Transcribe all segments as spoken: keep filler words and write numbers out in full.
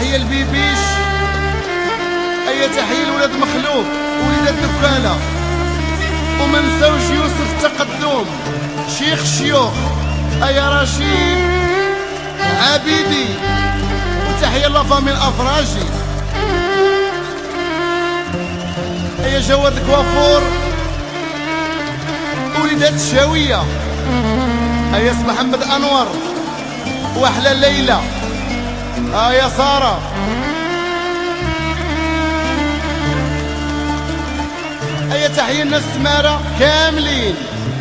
تحية البيبيش، أي تحية لولاد مخلوق وليدات الوكالة، وما نساوش يوسف التقدم شيخ الشيوخ، أيا رشيد عبيدي، وتحية لافامي الأفراجي، أيا جواد الكوافور وليدات الشاوية، أيا محمد أنور وأحلى ليلى، أيا سارة، أيا تحية الناس سمارة كاملين.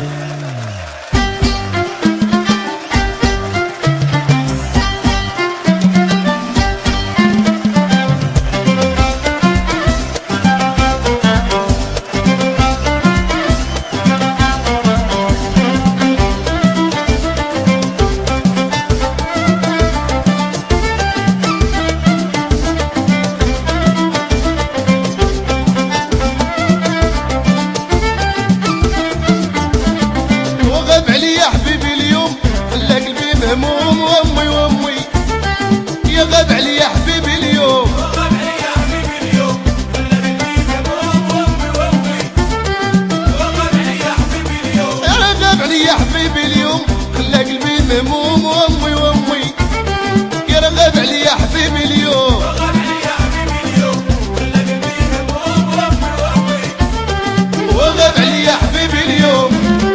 هموم وامي وامي يا غاب علي يا حبيبي اليوم، غاب علي يا حبيبي اليوم، ولا قلبي هموم وامي وامي، غاب علي يا حبيبي اليوم، يا غاب علي يا حبيبي اليوم، خلى قلبي مهموم وامي وامي، يا غاب علي يا حبيبي اليوم، غاب علي يا حبيبي اليوم، خلى قلبي مهموم وامي وامي، وغاب علي يا حبيبي اليوم.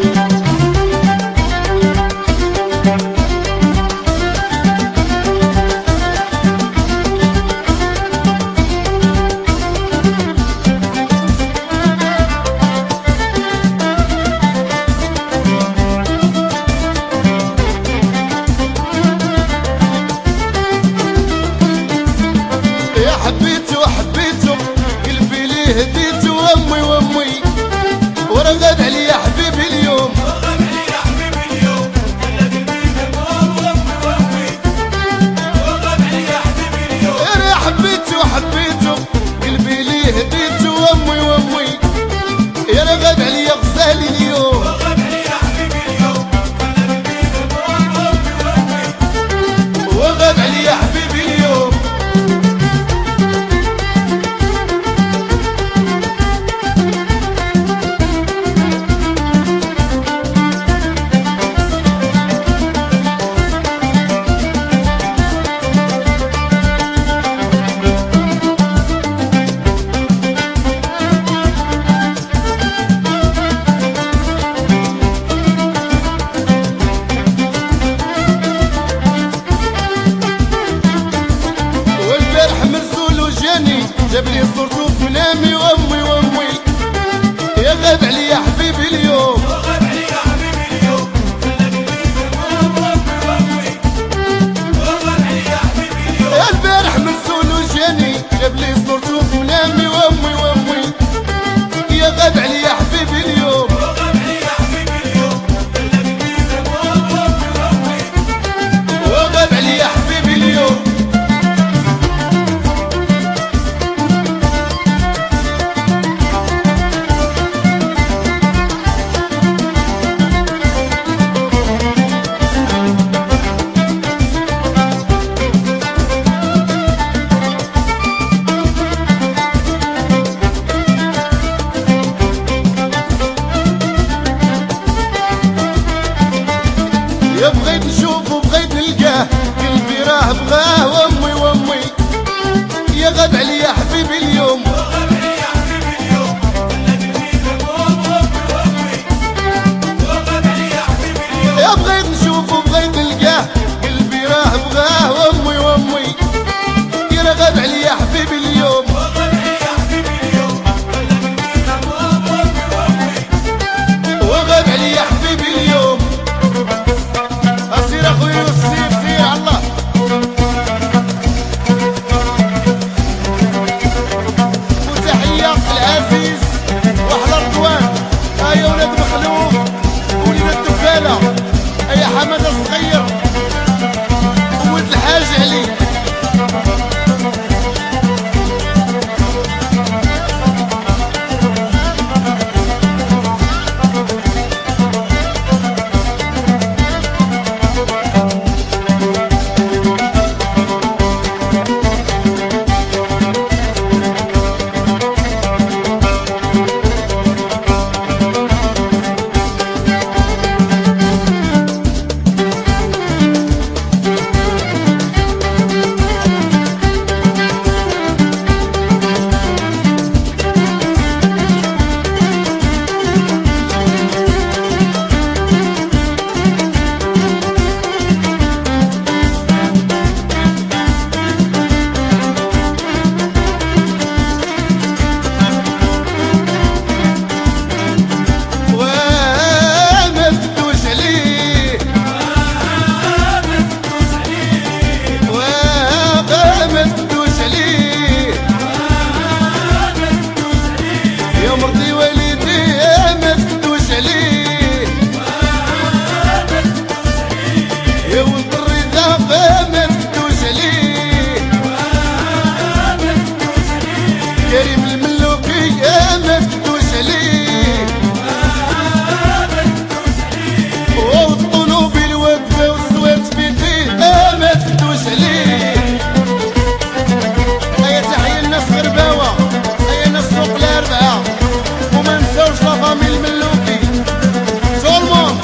حبيته حبيته قلبي ليه هديته امي وامي، ورا غاب علي يا حبيبي اليوم، غاب علي يا حبيبي اليوم، ولا قلبي هموم وامي وامي، وغاب علي يا حبيبي اليوم، يا حبيته حبيته قلبي ليه هديته امي وامي، يا غاب علي يا غزالي اليوم، غاب علي يا حبيبي اليوم، ولا قلبي هموم وامي وامي، وغاب علي يا حبيبي اليوم. الربعة وما نساوش لا فامي الملوكي سولمون.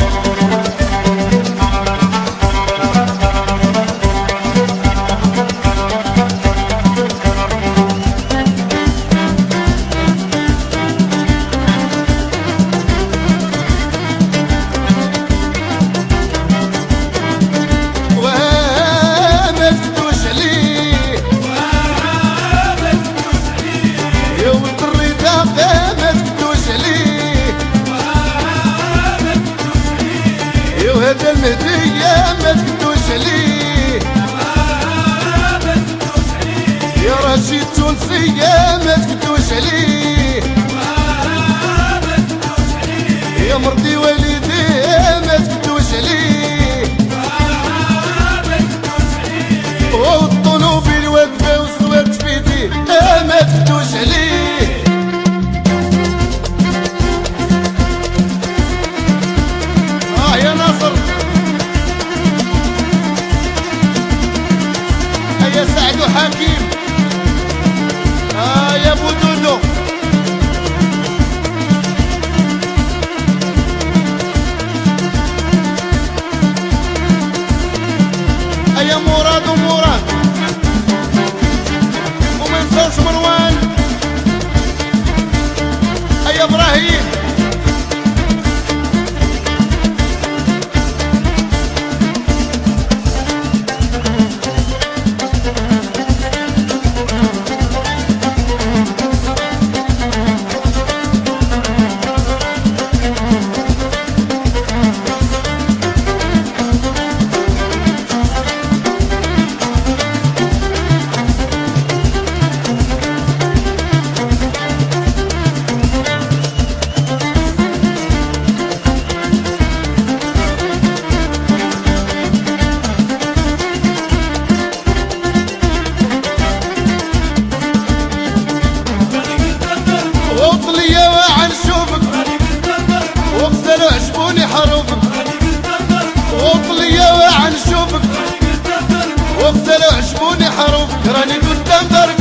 هذا المهدية ما تكدوش عليه يا رشيد تونسية ما تكدوش عليه يا مرضي والدي ما تكدوش عليه والطنوبي الوقفة والصوات في يديه ما تكدوش عليه. اه يا ناصر يا سعد وحكيم آه يا ابو دودو آه يا مراد ومراد وما نساوش مروان آه يا ابراهيم عجبوني حروفك وطلية وعن شوفك وقتلوا عجبوني حروفك راني قدام درك